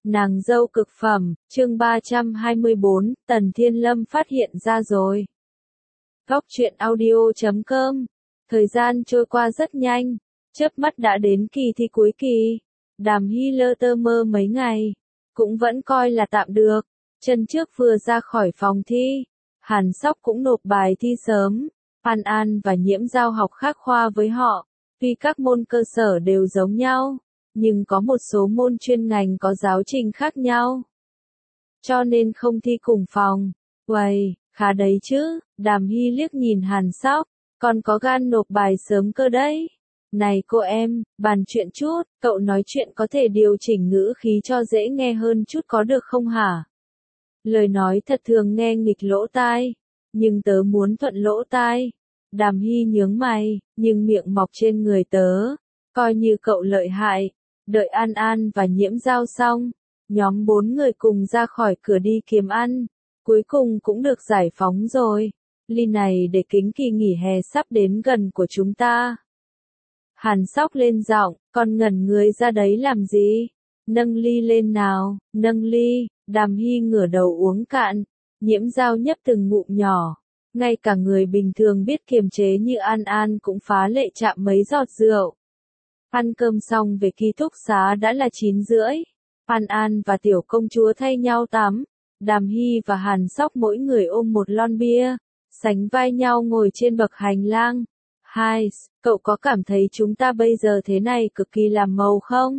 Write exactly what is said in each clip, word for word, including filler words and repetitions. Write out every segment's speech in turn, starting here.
Nàng dâu cực phẩm, chương ba trăm hai mươi bốn, Tần Thiên Lâm phát hiện ra rồi. Góc truyện audio chấm com. Thời gian trôi qua rất nhanh, chớp mắt đã đến kỳ thi cuối kỳ. Đàm Hy lơ tơ mơ mấy ngày, cũng vẫn coi là tạm được. Chân trước vừa ra khỏi phòng thi, Hàn Sóc cũng nộp bài thi sớm. An An và Nhiễm Giao học khác khoa với họ, tuy các môn cơ sở đều giống nhau, nhưng có một số môn chuyên ngành có giáo trình khác nhau, cho nên không thi cùng phòng. Uầy, khá đấy chứ, Đàm Hy liếc nhìn Hàn Sóc, còn có gan nộp bài sớm cơ đấy. Này cô em, bàn chuyện chút, cậu nói chuyện có thể điều chỉnh ngữ khí cho dễ nghe hơn chút có được không hả? Lời nói thật thường nghe nghịch lỗ tai, nhưng tớ muốn thuận lỗ tai. Đàm Hy nhướng mày, nhưng miệng mọc trên người tớ, coi như cậu lợi hại. Đợi An An và Nhiễm Giao xong, nhóm bốn người cùng ra khỏi cửa đi kiếm ăn, cuối cùng cũng được giải phóng rồi. Ly này để kính kỳ nghỉ hè sắp đến gần của chúng ta. Hàn Sóc lên giọng, con ngẩn người ra đấy làm gì? Nâng ly lên nào, nâng ly. Đàm Hy ngửa đầu uống cạn, Nhiễm Giao nhấp từng ngụm nhỏ. Ngay cả người bình thường biết kiềm chế như An An cũng phá lệ chạm mấy giọt rượu. Ăn cơm xong về ký túc xá đã là chín rưỡi. An An và tiểu công chúa thay nhau tắm. Đàm Hy và Hàn Sóc mỗi người ôm một lon bia, sánh vai nhau ngồi trên bậc hành lang. Hai, cậu có cảm thấy chúng ta bây giờ thế này cực kỳ làm màu không?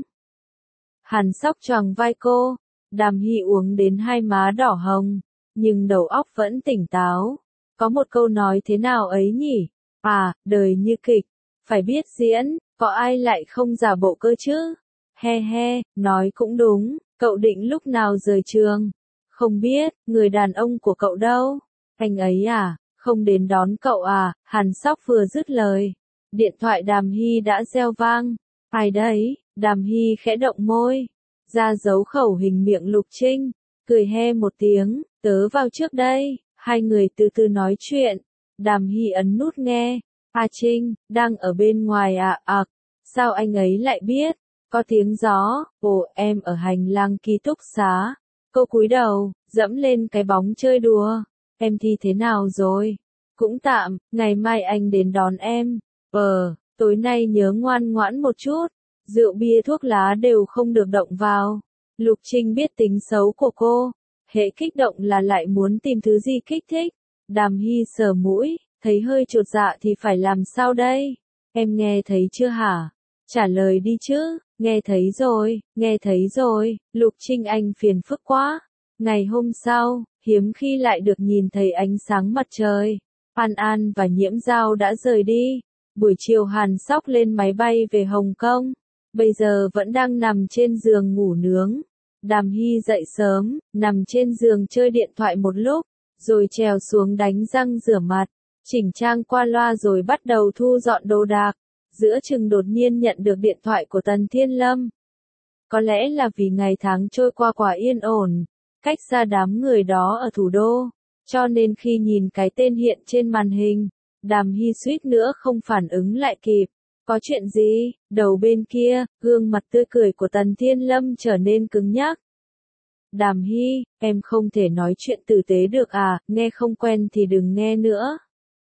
Hàn Sóc choàng vai cô. Đàm Hy uống đến hai má đỏ hồng, nhưng đầu óc vẫn tỉnh táo. Có một câu nói thế nào ấy nhỉ? À, đời như kịch, phải biết diễn, có ai lại không giả bộ cơ chứ? He he, nói cũng đúng, cậu định lúc nào rời trường? Không biết, người đàn ông của cậu đâu? Anh ấy à, không đến đón cậu à? Hàn Sóc vừa dứt lời, điện thoại Đàm Hy đã reo vang. Ai đấy? Đàm Hy khẽ động môi, ra dấu khẩu hình miệng Lục Trinh, cười he một tiếng, tớ vào trước đây. Hai người từ từ nói chuyện. Đàm Hy ấn nút nghe. A Trinh, đang ở bên ngoài à? À, sao anh ấy lại biết? Có tiếng gió. Ồ, em ở hành lang ký túc xá. Cô cúi đầu, dẫm lên cái bóng chơi đùa. Em thi thế nào rồi? Cũng tạm, ngày mai anh đến đón em. Ờ, tối nay nhớ ngoan ngoãn một chút. Rượu bia thuốc lá đều không được động vào. Lục Trinh biết tính xấu của cô. Hễ kích động là lại muốn tìm thứ gì kích thích. Đàm Hy sờ mũi, thấy hơi chột dạ thì phải làm sao đây? Em nghe thấy chưa hả? Trả lời đi chứ. Nghe thấy rồi, nghe thấy rồi. Lục Trinh anh phiền phức quá. Ngày hôm sau, hiếm khi lại được nhìn thấy ánh sáng mặt trời. An An và Nhiễm Giao đã rời đi. Buổi chiều Hàn Sóc lên máy bay về Hồng Kông. Bây giờ vẫn đang nằm trên giường ngủ nướng. Đàm Hy dậy sớm, nằm trên giường chơi điện thoại một lúc, rồi trèo xuống đánh răng rửa mặt, chỉnh trang qua loa rồi bắt đầu thu dọn đồ đạc. Giữa chừng đột nhiên nhận được điện thoại của Tần Thiên Lâm. Có lẽ là vì ngày tháng trôi qua quá yên ổn, cách xa đám người đó ở thủ đô, cho nên khi nhìn cái tên hiện trên màn hình, Đàm Hy suýt nữa không phản ứng lại kịp. Có chuyện gì? Đầu bên kia, gương mặt tươi cười của Tần Thiên Lâm trở nên cứng nhắc. Đàm Hy, em không thể nói chuyện tử tế được à, nghe không quen thì đừng nghe nữa.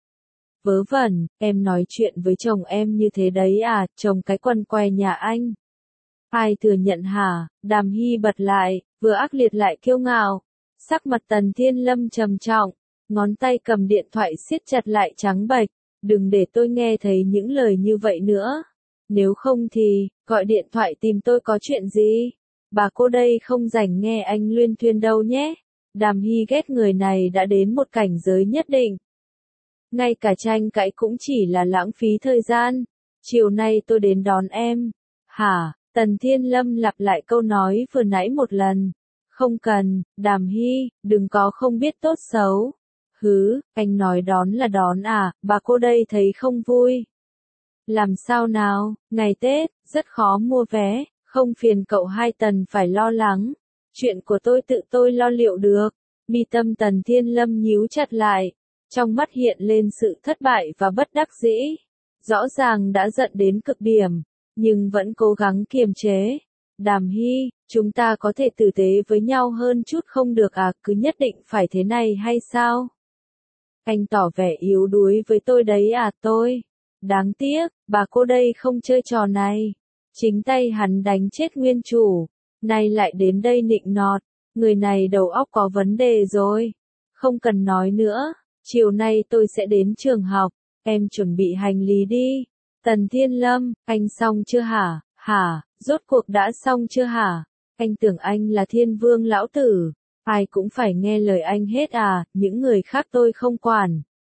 Vớ vẩn, em nói chuyện với chồng em như thế đấy à, chồng cái quần què nhà anh. Ai thừa nhận hả? Đàm Hy bật lại, vừa ác liệt lại kiêu ngạo. Sắc mặt Tần Thiên Lâm trầm trọng, ngón tay cầm điện thoại siết chặt lại trắng bệch. Đừng để tôi nghe thấy những lời như vậy nữa. Nếu không thì, gọi điện thoại tìm tôi có chuyện gì? Bà cô đây không rảnh nghe anh luyên thuyên đâu nhé. Đàm Hy ghét người này đã đến một cảnh giới nhất định. Ngay cả tranh cãi cũng chỉ là lãng phí thời gian. Chiều nay tôi đến đón em. Hả? Tần Thiên Lâm lặp lại câu nói vừa nãy một lần. Không cần, Đàm Hy, đừng có không biết tốt xấu. Hứ, anh nói đón là đón à, bà cô đây thấy không vui. Làm sao nào, ngày Tết, rất khó mua vé, không phiền cậu hai Tần phải lo lắng. Chuyện của tôi tự tôi lo liệu được. Mi tâm Tần Thiên Lâm nhíu chặt lại, trong mắt hiện lên sự thất bại và bất đắc dĩ. Rõ ràng đã giận đến cực điểm, nhưng vẫn cố gắng kiềm chế. Đàm Hy, Chúng ta có thể tử tế với nhau hơn chút không được à, cứ nhất định phải thế này hay sao? Anh tỏ vẻ yếu đuối với tôi đấy à tôi. Đáng tiếc, bà cô đây không chơi trò này. Chính tay hắn đánh chết nguyên chủ. Nay lại đến đây nịnh nọt. Người này đầu óc có vấn đề rồi. Không cần nói nữa. Chiều nay tôi sẽ đến trường học. Em chuẩn bị hành lý đi. Tần Thiên Lâm, anh xong chưa hả? Hả, rốt cuộc đã xong chưa hả? Anh tưởng anh là thiên vương lão tử. Ai cũng phải nghe lời anh hết à, những người khác tôi không quản.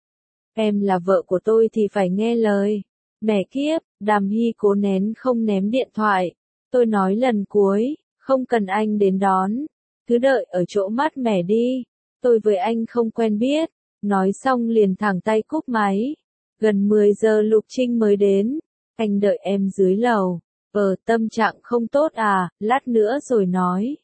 Em là vợ của tôi thì phải nghe lời. Mẹ kiếp, Đàm Hy cố nén không ném điện thoại. Tôi nói lần cuối, không cần anh đến đón. Cứ đợi ở chỗ mát mẻ đi. Tôi với anh không quen biết. Nói xong liền thẳng tay cúp máy. Gần mười giờ Lục Trinh mới đến. Anh đợi em dưới lầu. Ờ, tâm trạng không tốt à, lát nữa rồi nói.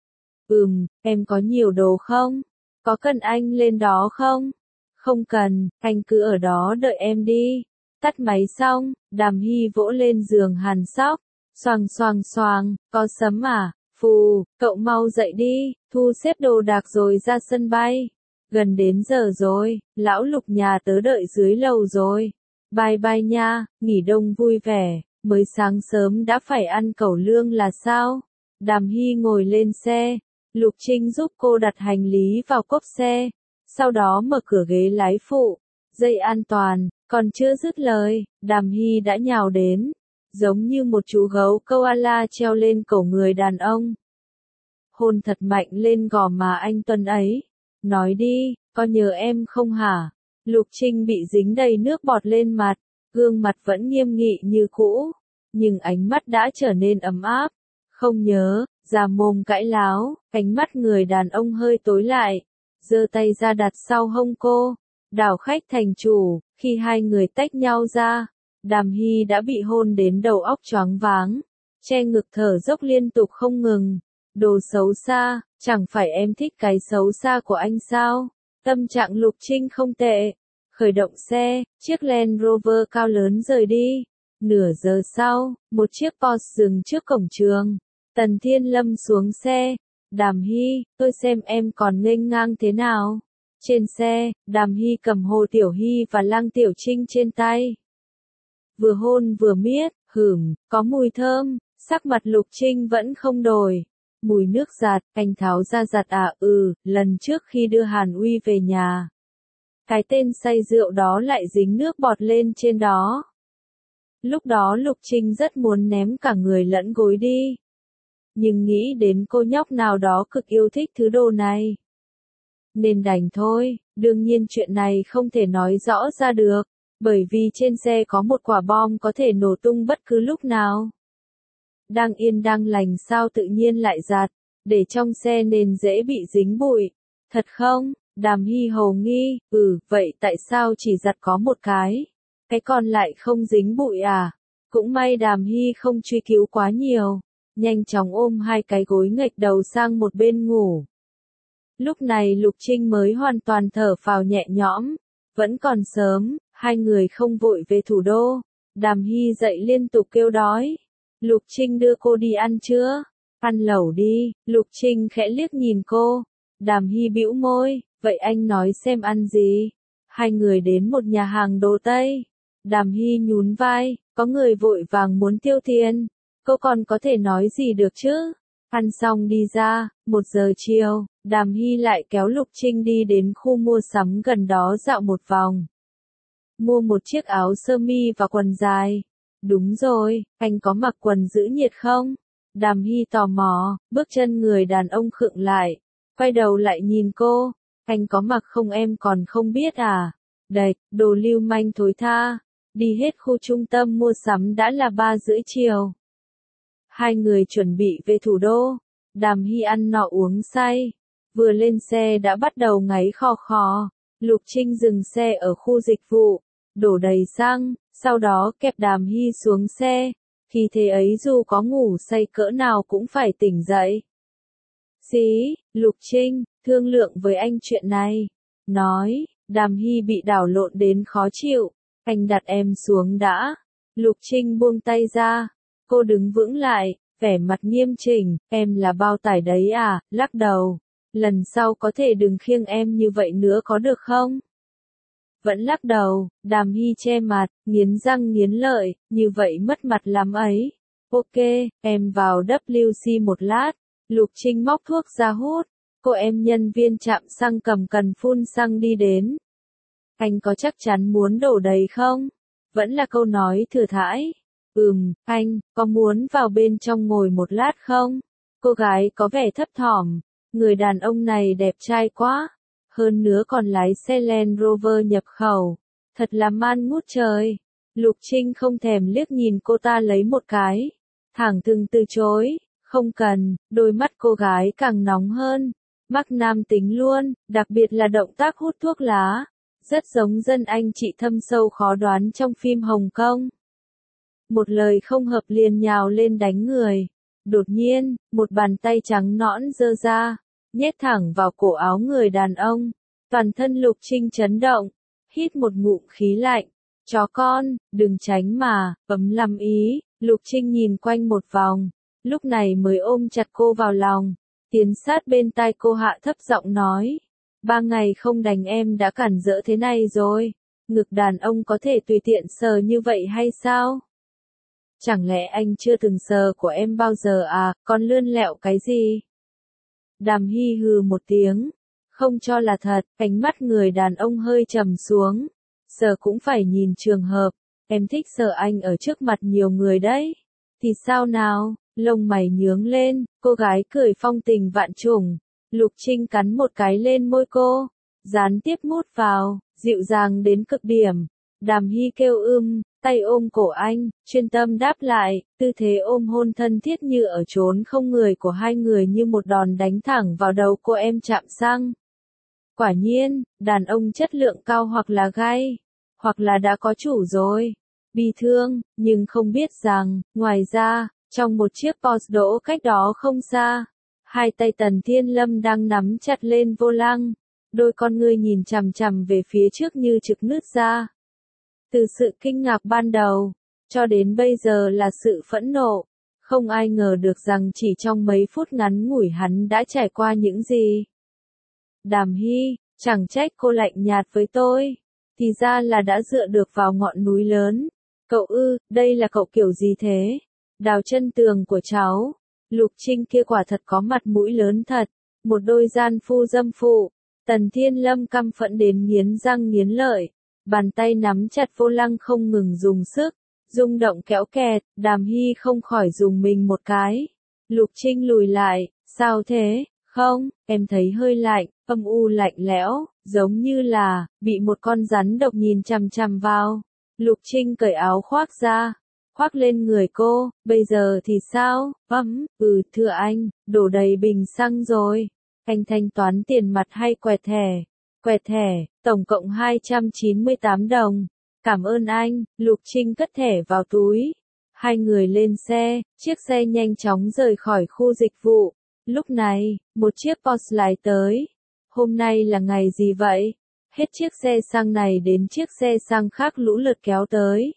Ừm, em có nhiều đồ không? Có cần anh lên đó không? Không cần, anh cứ ở đó đợi em đi. Tắt máy xong, Đàm Hy vỗ lên giường Hàn Sóc. Xoàng xoàng xoàng, có sấm à? Phù, cậu mau dậy đi, thu xếp đồ đạc rồi ra sân bay. Gần đến giờ rồi, lão Lục nhà tớ đợi dưới lầu rồi. Bye bye nha, nghỉ đông vui vẻ, mới sáng sớm đã phải ăn cẩu lương là sao? Đàm Hy ngồi lên xe, Lục Trinh giúp cô đặt hành lý vào cốp xe, sau đó mở cửa ghế lái phụ, dây an toàn, còn chưa dứt lời, Đàm Hy đã nhào đến, giống như một chú gấu koala treo lên cổ người đàn ông. Hôn thật mạnh lên gò má anh Tuấn ấy. Nói đi, có nhớ em không hả? Lục Trinh bị dính đầy nước bọt lên mặt, gương mặt vẫn nghiêm nghị như cũ, nhưng ánh mắt đã trở nên ấm áp. Không nhớ, già mồm cãi láo, ánh mắt người đàn ông hơi tối lại, giơ tay ra đặt sau hông cô, đảo khách thành chủ. Khi hai người tách nhau ra, Đàm Hy đã bị hôn đến đầu óc choáng váng, che ngực thở dốc liên tục không ngừng. Đồ xấu xa, chẳng phải em thích cái xấu xa của anh sao? Tâm trạng Lục Trinh không tệ. Khởi động xe, chiếc Land Rover cao lớn rời đi. Nửa giờ sau, một chiếc Porsche dừng trước cổng trường. Tần Thiên Lâm xuống xe. Đàm Hy, tôi xem em còn nghênh ngang thế nào. Trên xe, Đàm Hy cầm Hồ Tiểu Hy và Lăng Tiểu Trinh trên tay. Vừa hôn vừa miết, hửm, có mùi thơm, sắc mặt Lục Trinh vẫn không đổi. Mùi nước giặt, anh tháo ra giặt à, ừ, lần trước khi đưa Hàn Uy về nhà. Cái tên say rượu đó lại dính nước bọt lên trên đó. Lúc đó Lục Trinh rất muốn ném cả người lẫn gối đi. Nhưng nghĩ đến cô nhóc nào đó cực yêu thích thứ đồ này. Nên đành thôi, đương nhiên chuyện này không thể nói rõ ra được, bởi vì trên xe có một quả bom có thể nổ tung bất cứ lúc nào. Đang yên đang lành sao tự nhiên lại giặt, để trong xe nên dễ bị dính bụi. Thật không? Đàm Hy hồ nghi, ừ, vậy tại sao chỉ giặt có một cái? Cái còn lại không dính bụi à? Cũng may Đàm Hy không truy cứu quá nhiều, nhanh chóng ôm hai cái gối nghệch đầu sang một bên ngủ. Lúc này Lục Trinh mới hoàn toàn thở phào nhẹ nhõm, vẫn còn sớm, hai người không vội về thủ đô. Đàm Hy dậy liên tục kêu đói. Lục Trinh đưa cô đi ăn chưa? Ăn lẩu đi, Lục Trinh khẽ liếc nhìn cô. Đàm Hy bĩu môi, vậy anh nói xem ăn gì? Hai người đến một nhà hàng đồ Tây. Đàm Hy nhún vai, có người vội vàng muốn tiêu tiền. Cô còn có thể nói gì được chứ? Ăn xong đi ra, một giờ chiều, Đàm Hy lại kéo Lục Trinh đi đến khu mua sắm gần đó dạo một vòng. Mua một chiếc áo sơ mi và quần dài. Đúng rồi, anh có mặc quần giữ nhiệt không? Đàm Hy tò mò, bước chân người đàn ông khựng lại, quay đầu lại nhìn cô. Anh có mặc không em còn không biết à? Đệt, đồ lưu manh thối tha. Đi hết khu trung tâm mua sắm đã là ba rưỡi chiều. Hai người chuẩn bị về thủ đô. Đàm Hy ăn nọ uống say. Vừa lên xe đã bắt đầu ngáy khò khò. Lục Trinh dừng xe ở khu dịch vụ, đổ đầy xăng, sau đó kẹp Đàm Hy xuống xe. Khi thế ấy dù có ngủ say cỡ nào cũng phải tỉnh dậy. Xí, Lục Trinh, thương lượng với anh chuyện này. Nói, Đàm Hy bị đảo lộn đến khó chịu. Anh đặt em xuống đã. Lục Trinh buông tay ra. Cô đứng vững lại, vẻ mặt nghiêm chỉnh, em là bao tải đấy à, lắc đầu. Lần sau có thể đừng khiêng em như vậy nữa có được không? Vẫn lắc đầu, Đàm Hy che mặt, nghiến răng nghiến lợi, như vậy mất mặt lắm ấy. Ok, em vào vê kép xê một lát. Lục Trinh móc thuốc ra hút. Cô em nhân viên trạm xăng cầm cần phun xăng đi đến. Anh có chắc chắn muốn đổ đầy không? Vẫn là câu nói thừa thãi. Ừm, anh, có muốn vào bên trong ngồi một lát không? Cô gái có vẻ thấp thỏm. Người đàn ông này đẹp trai quá. Hơn nữa còn lái xe Land Rover nhập khẩu. Thật là man ngút trời. Lục Trinh không thèm liếc nhìn cô ta lấy một cái. Thẳng thừng từ chối. Không cần, đôi mắt cô gái càng nóng hơn. Mắc nam tính luôn, đặc biệt là động tác hút thuốc lá. Rất giống dân anh chị thâm sâu khó đoán trong phim Hồng Kông. Một lời không hợp liền nhào lên đánh người. Đột nhiên, một bàn tay trắng nõn giơ ra, nhét thẳng vào cổ áo người đàn ông. Toàn thân Lục Trinh chấn động, hít một ngụm khí lạnh. Chó con, đừng tránh mà, ấm lắm ý. Lục Trinh nhìn quanh một vòng, lúc này mới ôm chặt cô vào lòng. Tiến sát bên tai cô hạ thấp giọng nói. Ba ngày không đánh em đã cản rỡ thế này rồi. Ngực đàn ông có thể tùy tiện sờ như vậy hay sao? Chẳng lẽ anh chưa từng sờ của em bao giờ à, con lươn lẹo cái gì? Đàm Hy hừ một tiếng. Không cho là thật, ánh mắt người đàn ông hơi trầm xuống. Sờ cũng phải nhìn trường hợp. Em thích sờ anh ở trước mặt nhiều người đấy. Thì sao nào? Lông mày nhướng lên, cô gái cười phong tình vạn trùng. Lục Trinh cắn một cái lên môi cô, gián tiếp mút vào, dịu dàng đến cực điểm. Đàm Hy kêu ưm, tay ôm cổ anh, chuyên tâm đáp lại, tư thế ôm hôn thân thiết như ở chốn không người của hai người như một đòn đánh thẳng vào đầu cô em chạm xăng. Quả nhiên, đàn ông chất lượng cao hoặc là gay, hoặc là đã có chủ rồi. Bi thương, nhưng không biết rằng, ngoài ra, trong một chiếc Porsche đỗ cách đó không xa, hai tay Tần Thiên Lâm đang nắm chặt lên vô lăng, đôi con ngươi nhìn chằm chằm về phía trước như trực nứt ra. Từ sự kinh ngạc ban đầu, cho đến bây giờ là sự phẫn nộ, không ai ngờ được rằng chỉ trong mấy phút ngắn ngủi hắn đã trải qua những gì. Đàm Hy, chẳng trách cô lạnh nhạt với tôi, thì ra là đã dựa được vào ngọn núi lớn. Cậu ư, đây là cậu kiểu gì thế? Đào chân tường của cháu. Lục Trinh kia quả thật có mặt mũi lớn thật, một đôi gian phu dâm phụ. Tần Thiên Lâm căm phẫn đến nghiến răng nghiến lợi, bàn tay nắm chặt vô lăng không ngừng dùng sức, rung động kéo kẹt. Đàm Hy không khỏi dùng mình một cái. Lục Trinh lùi lại, sao thế? Không, em thấy hơi lạnh, âm u lạnh lẽo, giống như là bị một con rắn độc nhìn chằm chằm vào. Lục Trinh cởi áo khoác ra, khoác lên người cô. Bây giờ thì sao? Ấm, ừ, thưa anh, đổ đầy bình xăng rồi. Anh thanh toán tiền mặt hay quẹt thẻ? Quẹt thẻ, tổng cộng hai trăm chín mươi tám đồng. Cảm ơn anh. Lục Trinh cất thẻ vào túi. Hai người lên xe, chiếc xe nhanh chóng rời khỏi khu dịch vụ. Lúc này, một chiếc Porsche lái tới. Hôm nay là ngày gì vậy? Hết chiếc xe xăng này đến chiếc xe xăng khác lũ lượt kéo tới.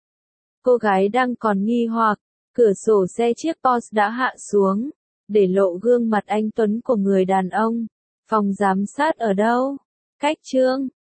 Cô gái đang còn nghi hoặc, cửa sổ xe chiếc Porsche đã hạ xuống, để lộ gương mặt anh tuấn của người đàn ông. Phòng giám sát ở đâu? Cách chương